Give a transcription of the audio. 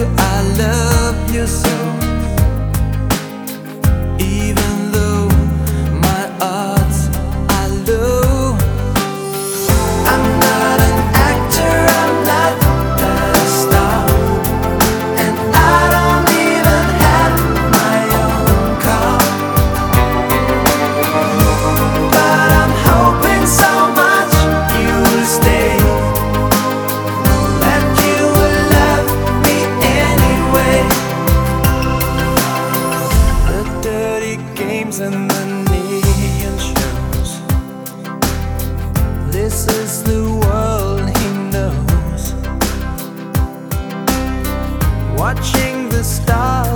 you I love you so. Even though my odds are low, I'm not an actor, I'm not a star, and I don't even have my own car. But I'm hoping so much you will stay, that you will love me anyway. The dirty games and the neon shows, this is the world he knows. Watching the stars